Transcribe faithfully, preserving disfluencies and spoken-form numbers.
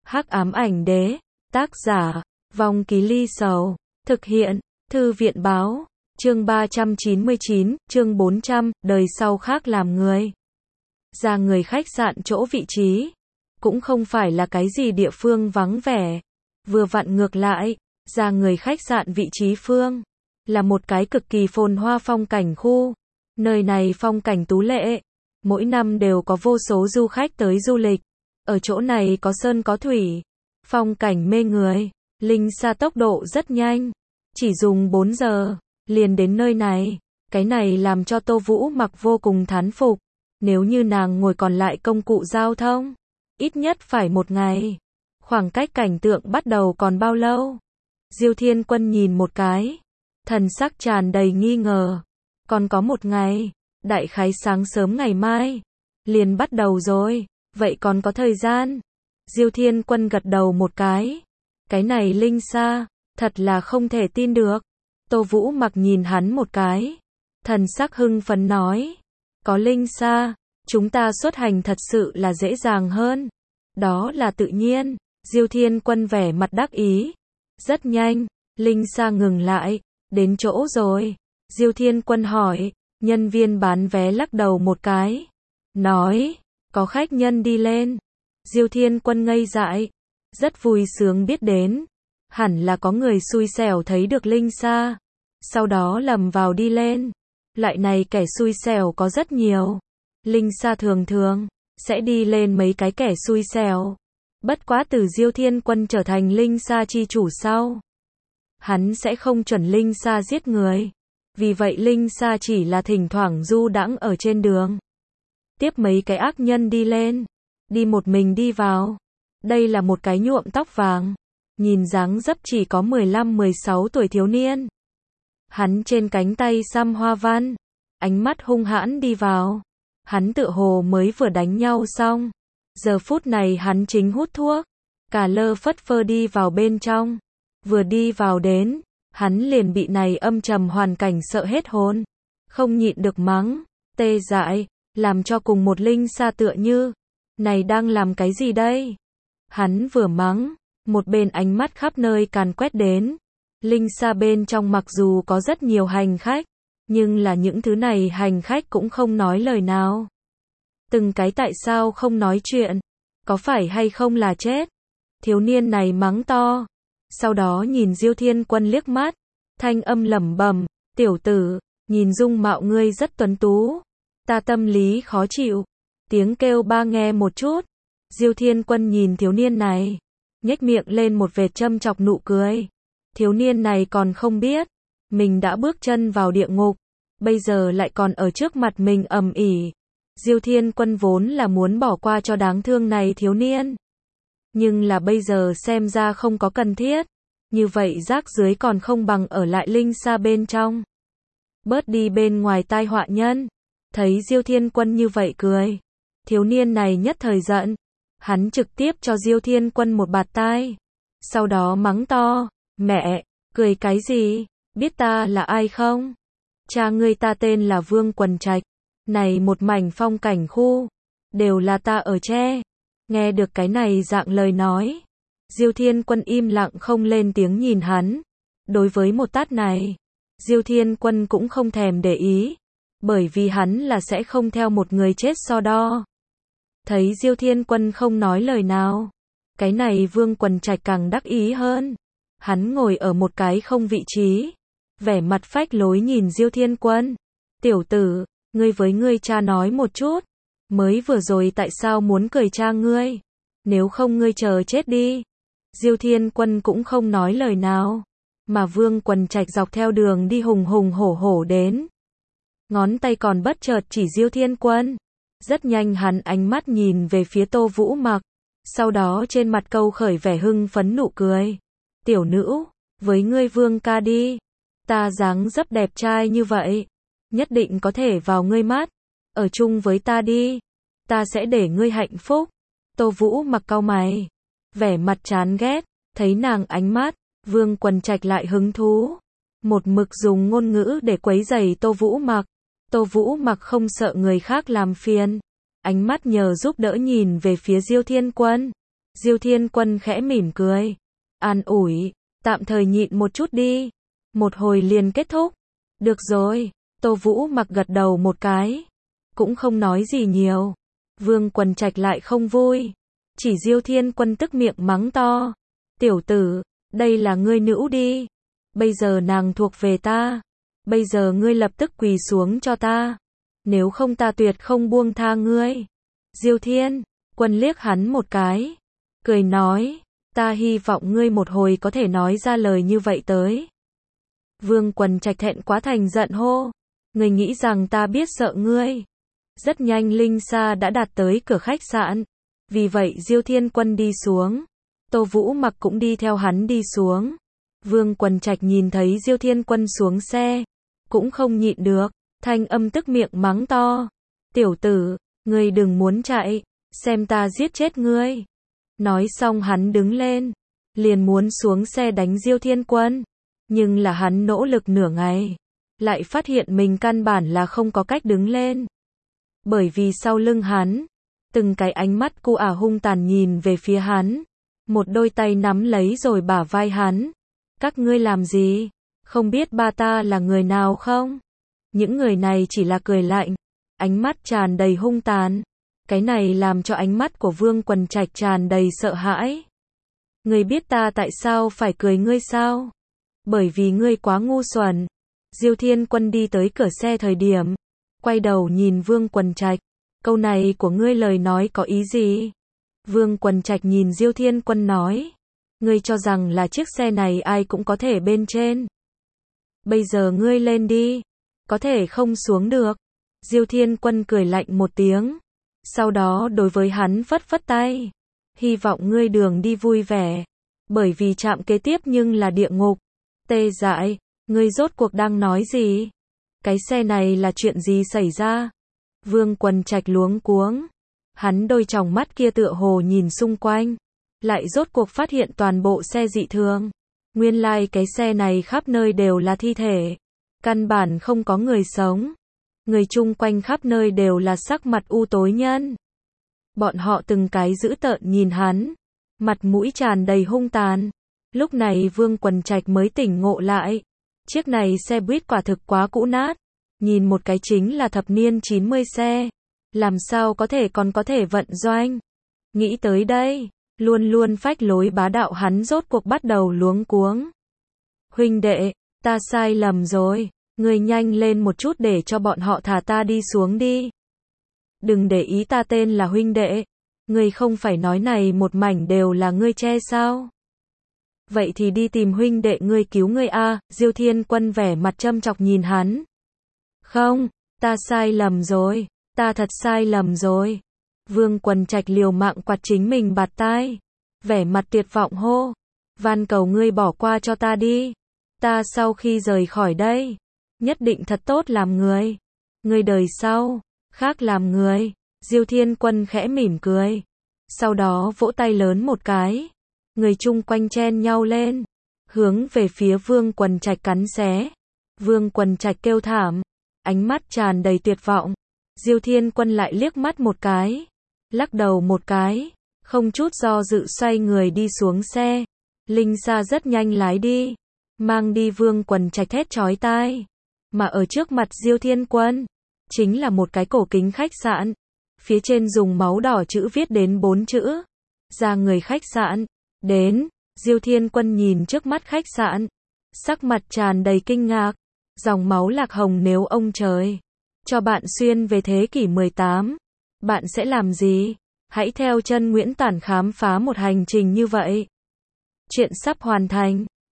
Hắc ám ảnh đế, tác giả, Vong Ký Ly Sầu, thực hiện, Thư viện báo, chương ba trăm chín mươi chín, chương bốn trăm, đời sau khác làm người. Ra người khách sạn chỗ vị trí, cũng không phải là cái gì địa phương vắng vẻ, vừa vặn ngược lại, ra người khách sạn vị trí phương, là một cái cực kỳ phồn hoa phong cảnh khu, nơi này phong cảnh tú lệ, mỗi năm đều có vô số du khách tới du lịch, ở chỗ này có sơn có thủy, phong cảnh mê người, Linh Sa tốc độ rất nhanh, chỉ dùng bốn giờ, liền đến nơi này, cái này làm cho Tô Vũ Mặc vô cùng thán phục, nếu như nàng ngồi còn lại công cụ giao thông, ít nhất phải một ngày, khoảng cách cảnh tượng bắt đầu còn bao lâu? Diêu Thiên Quân nhìn một cái, thần sắc tràn đầy nghi ngờ, còn có một ngày, đại khái sáng sớm ngày mai, liền bắt đầu rồi, vậy còn có thời gian? Diêu Thiên Quân gật đầu một cái, cái này Linh Sa, thật là không thể tin được. Tô Vũ Mặc nhìn hắn một cái, thần sắc hưng phấn nói, có Linh Sa, chúng ta xuất hành thật sự là dễ dàng hơn, đó là tự nhiên. Diêu Thiên Quân vẻ mặt đắc ý, rất nhanh, Linh Sa ngừng lại, đến chỗ rồi. Diêu Thiên Quân hỏi, nhân viên bán vé lắc đầu một cái, nói, có khách nhân đi lên. Diêu Thiên Quân ngây dại, rất vui sướng biết đến, hẳn là có người xui xẻo thấy được Linh Sa, sau đó lầm vào đi lên. Loại này kẻ xui xẻo có rất nhiều, Linh Sa thường thường sẽ đi lên mấy cái kẻ xui xẻo. Bất quá từ Diêu Thiên Quân trở thành Linh Sa chi chủ sau, hắn sẽ không chuẩn Linh Sa giết người, vì vậy Linh Sa chỉ là thỉnh thoảng du đãng ở trên đường, tiếp mấy cái ác nhân đi lên, đi một mình đi vào. Đây là một cái nhuộm tóc vàng, nhìn dáng dấp chỉ có mười lăm mười sáu tuổi thiếu niên. Hắn trên cánh tay xăm hoa văn, ánh mắt hung hãn đi vào. Hắn tựa hồ mới vừa đánh nhau xong, giờ phút này hắn chính hút thuốc, cả lơ phất phơ đi vào bên trong. Vừa đi vào đến, hắn liền bị này âm trầm hoàn cảnh sợ hết hồn, không nhịn được mắng, tê dại, làm cho cùng một Linh Sa tựa như, này đang làm cái gì đây? Hắn vừa mắng, một bên ánh mắt khắp nơi càn quét đến. Linh Sa bên trong mặc dù có rất nhiều hành khách, nhưng là những thứ này hành khách cũng không nói lời nào. Từng cái tại sao không nói chuyện? Có phải hay không là chết? Thiếu niên này mắng to. Sau đó nhìn Diêu Thiên Quân liếc mắt, thanh âm lẩm bẩm, tiểu tử, nhìn dung mạo ngươi rất tuấn tú, ta tâm lý khó chịu. Tiếng kêu ba nghe một chút. Diêu Thiên Quân nhìn thiếu niên này, nhếch miệng lên một vệt châm chọc nụ cười. Thiếu niên này còn không biết, mình đã bước chân vào địa ngục, bây giờ lại còn ở trước mặt mình ầm ĩ. Diêu Thiên Quân vốn là muốn bỏ qua cho đáng thương này thiếu niên, nhưng là bây giờ xem ra không có cần thiết, như vậy rác dưới còn không bằng ở lại Linh Sa bên trong, bớt đi bên ngoài tai họa nhân. Thấy Diêu Thiên Quân như vậy cười, thiếu niên này nhất thời giận, hắn trực tiếp cho Diêu Thiên Quân một bạt tai, sau đó mắng to, mẹ, cười cái gì, biết ta là ai không? Cha ngươi ta tên là Vương Quần Trạch, này một mảnh phong cảnh khu, đều là ta ở che. Nghe được cái này dạng lời nói, Diêu Thiên Quân im lặng không lên tiếng nhìn hắn. Đối với một tát này, Diêu Thiên Quân cũng không thèm để ý, bởi vì hắn là sẽ không theo một người chết so đo. Thấy Diêu Thiên Quân không nói lời nào, cái này Vương Quần Trạch càng đắc ý hơn. Hắn ngồi ở một cái không vị trí, vẻ mặt phách lối nhìn Diêu Thiên Quân. Tiểu tử, ngươi với ngươi cha nói một chút, mới vừa rồi tại sao muốn cười cha ngươi? Nếu không ngươi chờ chết đi. Diêu Thiên Quân cũng không nói lời nào, mà Vương Quần Trạch dọc theo đường đi hùng hùng hổ hổ đến. Ngón tay còn bất chợt chỉ Diêu Thiên Quân. Rất nhanh hắn ánh mắt nhìn về phía Tô Vũ Mặc, sau đó trên mặt câu khởi vẻ hưng phấn nụ cười. Tiểu nữ, với ngươi Vương ca đi, ta dáng dấp đẹp trai như vậy, nhất định có thể vào ngươi mắt, ở chung với ta đi, ta sẽ để ngươi hạnh phúc. Tô Vũ Mặc cau mày, vẻ mặt chán ghét, thấy nàng ánh mắt, Vương Quần Trạch lại hứng thú, một mực dùng ngôn ngữ để quấy rầy Tô Vũ Mặc. Tô Vũ Mặc không sợ người khác làm phiền, ánh mắt nhờ giúp đỡ nhìn về phía Diêu Thiên Quân. Diêu Thiên Quân khẽ mỉm cười, an ủi, tạm thời nhịn một chút đi, một hồi liền kết thúc. Được rồi, Tô Vũ Mặc gật đầu một cái, cũng không nói gì nhiều. Vương Quần Trạch lại không vui, chỉ Diêu Thiên Quân tức miệng mắng to, tiểu tử, đây là ngươi nữ đi, bây giờ nàng thuộc về ta, bây giờ ngươi lập tức quỳ xuống cho ta, nếu không ta tuyệt không buông tha ngươi. Diêu Thiên Quân liếc hắn một cái, cười nói, ta hy vọng ngươi một hồi có thể nói ra lời như vậy tới. Vương Quần Trạch thẹn quá thành giận hô, ngươi nghĩ rằng ta biết sợ ngươi. Rất nhanh Linh Sa đã đạt tới cửa khách sạn, vì vậy Diêu Thiên Quân đi xuống, Tô Vũ Mặc cũng đi theo hắn đi xuống. Vương Quần Trạch nhìn thấy Diêu Thiên Quân xuống xe, cũng không nhịn được, thanh âm tức miệng mắng to, tiểu tử, ngươi đừng muốn chạy, xem ta giết chết ngươi. Nói xong hắn đứng lên, liền muốn xuống xe đánh Diêu Thiên Quân, nhưng là hắn nỗ lực nửa ngày, lại phát hiện mình căn bản là không có cách đứng lên. Bởi vì sau lưng hắn, từng cái ánh mắt cu ả hung tàn nhìn về phía hắn, một đôi tay nắm lấy rồi bả vai hắn. Các ngươi làm gì? Không biết ba ta là người nào không? Những người này chỉ là cười lạnh, ánh mắt tràn đầy hung tàn. Cái này làm cho ánh mắt của Vương Quần Trạch tràn đầy sợ hãi. Ngươi biết ta tại sao phải cười ngươi sao? Bởi vì ngươi quá ngu xuẩn. Diêu Thiên Quân đi tới cửa xe thời điểm, quay đầu nhìn Vương Quần Trạch, câu này của ngươi lời nói có ý gì? Vương Quần Trạch nhìn Diêu Thiên Quân nói, ngươi cho rằng là chiếc xe này ai cũng có thể bên trên. Bây giờ ngươi lên đi, có thể không xuống được. Diêu Thiên Quân cười lạnh một tiếng, sau đó đối với hắn phất phất tay, hy vọng ngươi đường đi vui vẻ, bởi vì trạm kế tiếp nhưng là địa ngục. Tê Dại, ngươi rốt cuộc đang nói gì? Cái xe này là chuyện gì xảy ra? Vương Quần Trạch luống cuống, hắn đôi tròng mắt kia tựa hồ nhìn xung quanh, lại rốt cuộc phát hiện toàn bộ xe dị thường. Nguyên lai like cái xe này khắp nơi đều là thi thể, căn bản không có người sống. Người chung quanh khắp nơi đều là sắc mặt u tối nhân. Bọn họ từng cái dữ tợn nhìn hắn, mặt mũi tràn đầy hung tàn. Lúc này Vương Quần Trạch mới tỉnh ngộ lại, chiếc này xe buýt quả thực quá cũ nát, nhìn một cái chính là thập niên chín mươi xe, làm sao có thể còn có thể vận doanh. Nghĩ tới đây, luôn luôn phách lối bá đạo hắn rốt cuộc bắt đầu luống cuống. Huynh đệ, ta sai lầm rồi, ngươi nhanh lên một chút để cho bọn họ thả ta đi xuống đi. Đừng để ý ta tên là huynh đệ, ngươi không phải nói này một mảnh đều là ngươi che sao? Vậy thì đi tìm huynh đệ ngươi cứu ngươi a. Diêu Thiên Quân vẻ mặt châm chọc nhìn hắn. Không, ta sai lầm rồi, ta thật sai lầm rồi. Vương Quần Trạch liều mạng quạt chính mình bạt tai, vẻ mặt tuyệt vọng hô, van cầu ngươi bỏ qua cho ta đi. Ta sau khi rời khỏi đây, nhất định thật tốt làm người. Ngươi đời sau, khác làm người. Diêu Thiên Quân khẽ mỉm cười, sau đó vỗ tay lớn một cái. Người chung quanh chen nhau lên, hướng về phía Vương Quần Trạch cắn xé. Vương Quần Trạch kêu thảm, ánh mắt tràn đầy tuyệt vọng. Diêu Thiên Quân lại liếc mắt một cái, lắc đầu một cái, không chút do dự xoay người đi xuống xe. Linh Sa rất nhanh lái đi, mang đi Vương Quần Trạch thét chói tai. Mà ở trước mặt Diêu Thiên Quân, chính là một cái cổ kính khách sạn. Phía trên dùng máu đỏ chữ viết đến bốn chữ. Ra người khách sạn. Đến, Diêu Thiên Quân nhìn trước mắt khách sạn, sắc mặt tràn đầy kinh ngạc. Dòng máu lạc hồng, nếu ông trời cho bạn xuyên về thế kỷ mười tám, bạn sẽ làm gì? Hãy theo chân Nguyễn Tản khám phá một hành trình như vậy. Chuyện sắp hoàn thành.